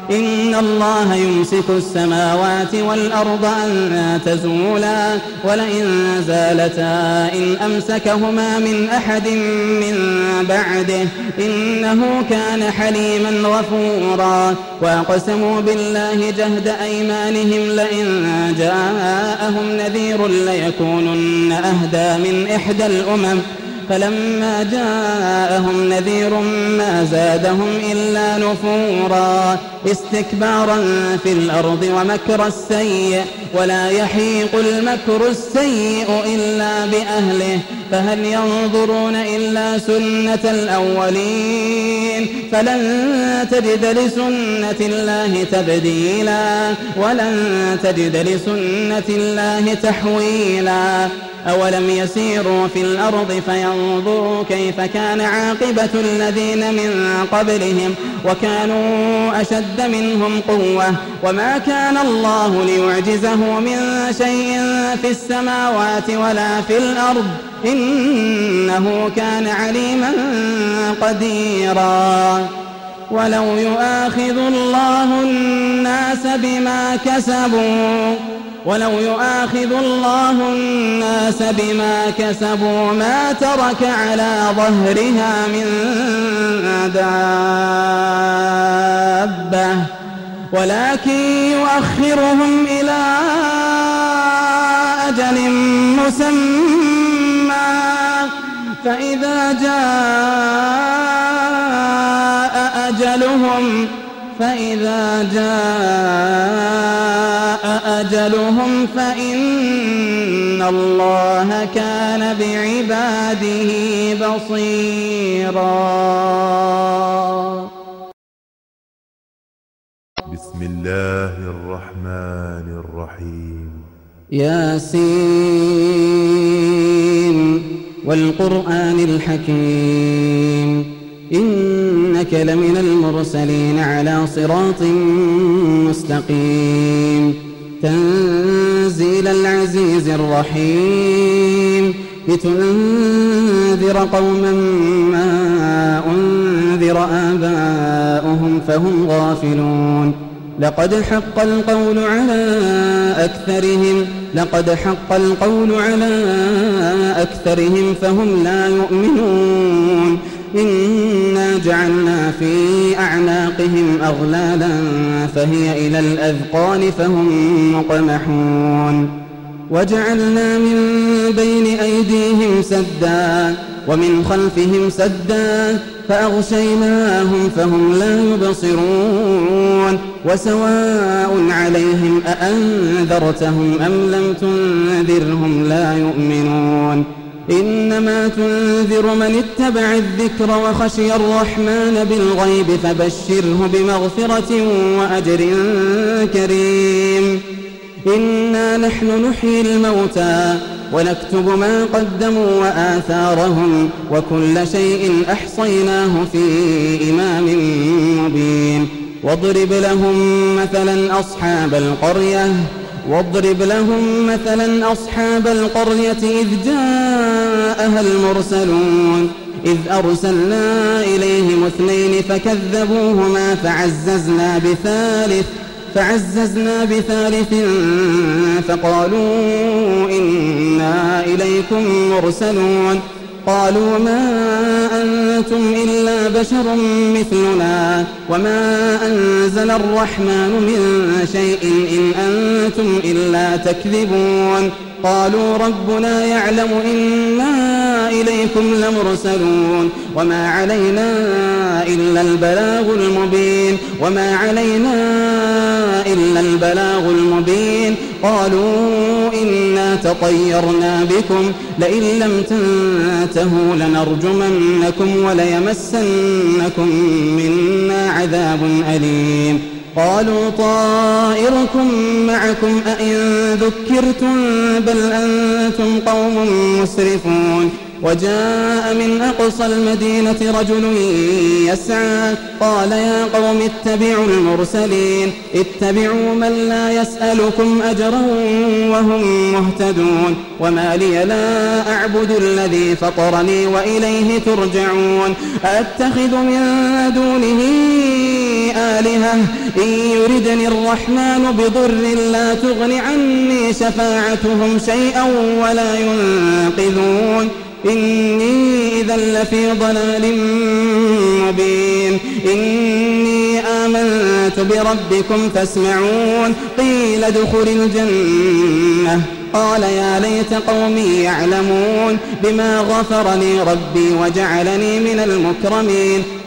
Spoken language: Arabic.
إن الله يمسك السماوات والأرض أن تزولا ولئن زالتا إن أمسكهما من أحد من بعده إنه كان حليما غفورا وأقسموا بالله جهد أيمانهم لئن جاءهم نذير ليكونن أهدى من إحدى الأمم فلما جاءهم نذير ما زادهم إلا نفورا استكبارا في الأرض ومكر السيء ولا يحيق المكر السيء إلا بأهله فهل ينظرون إلا سنة الأولين فلن تجد لسنة الله تبديلا ولن تجد لسنة الله تحويلا أولم يسيروا في الأرض فينظروا كيف كان عاقبة الذين من قبلهم وكانوا أشد منهم قوة وما كان الله ليعجزه من شيء في السماوات ولا في الأرض إنه كان عليما قديرا ولو يؤاخذ الله الناس بما كسبوا ما ترك على ظهرها من دابة ولكن يؤخرهم إلى أجل مسمى فإذا جاء أجلهم فإن الله كان بعباده بصيرا. بسم الله الرحمن الرحيم. ياسين والقرآن الحكيم إنك لمن المرسلين على صراط مستقيم تنزيل العزيز الرحيم لتنذر قوما ما أنذر آباؤهم فهم غافلون لقد حق القول على أكثرهم فهم لا يؤمنون إنا جعلنا في أعناقهم أغلالا فهي إلى الأذقان فهم مقمحون وجعلنا من بين أيديهم سدا ومن خلفهم سدا فأغشيناهم فهم لا يبصرون وسواء عليهم أأنذرتهم أم لم تنذرهم لا يؤمنون إنما تنذر من اتبع الذكر وخشي الرحمن بالغيب فبشره بمغفرة وأجر كريم إنا نحن نحيي الموتى ونكتب ما قدموا وآثارهم وكل شيء أحصيناه في إمام مبين واضرب لهم مثلا أصحاب القرية إذ جاءها المرسلون إذ أرسلنا إليهم 2 فكذبوهما فعززنا بثالث فقالوا إنا إليكم مرسلون قالوا ما أنتم إلا بشر مثلنا وما أنزل الرحمن من شيء إن أنتم إلا تكذبون قالوا ربنا يعلم إنا إليكم لمرسلون وما علينا إلا البلاغ المبين قالوا إنا تطيرنا بكم لئن لم تنتهوا لنرجمنكم وليمسنكم منا عذاب أليم قالوا طائركم معكم أئن ذكرتم بل أنتم قوم مسرفون وجاء من أقصى المدينة رجل يسعى قال يا قوم اتبعوا المرسلين اتبعوا من لا يسألكم أجرا وهم مهتدون وما لي لا أعبد الذي فطرني وإليه ترجعون أتخذ من دونه آلهة إن يردني الرحمن بضر لا تغن عني شفاعتهم شيئا ولا ينقذون إني إذا لفي ضلال مبين إني آمنت بربكم فاسمعون قيل ادخل الجنة قال يا ليت قومي يعلمون بما غفر لي ربي وجعلني من المكرمين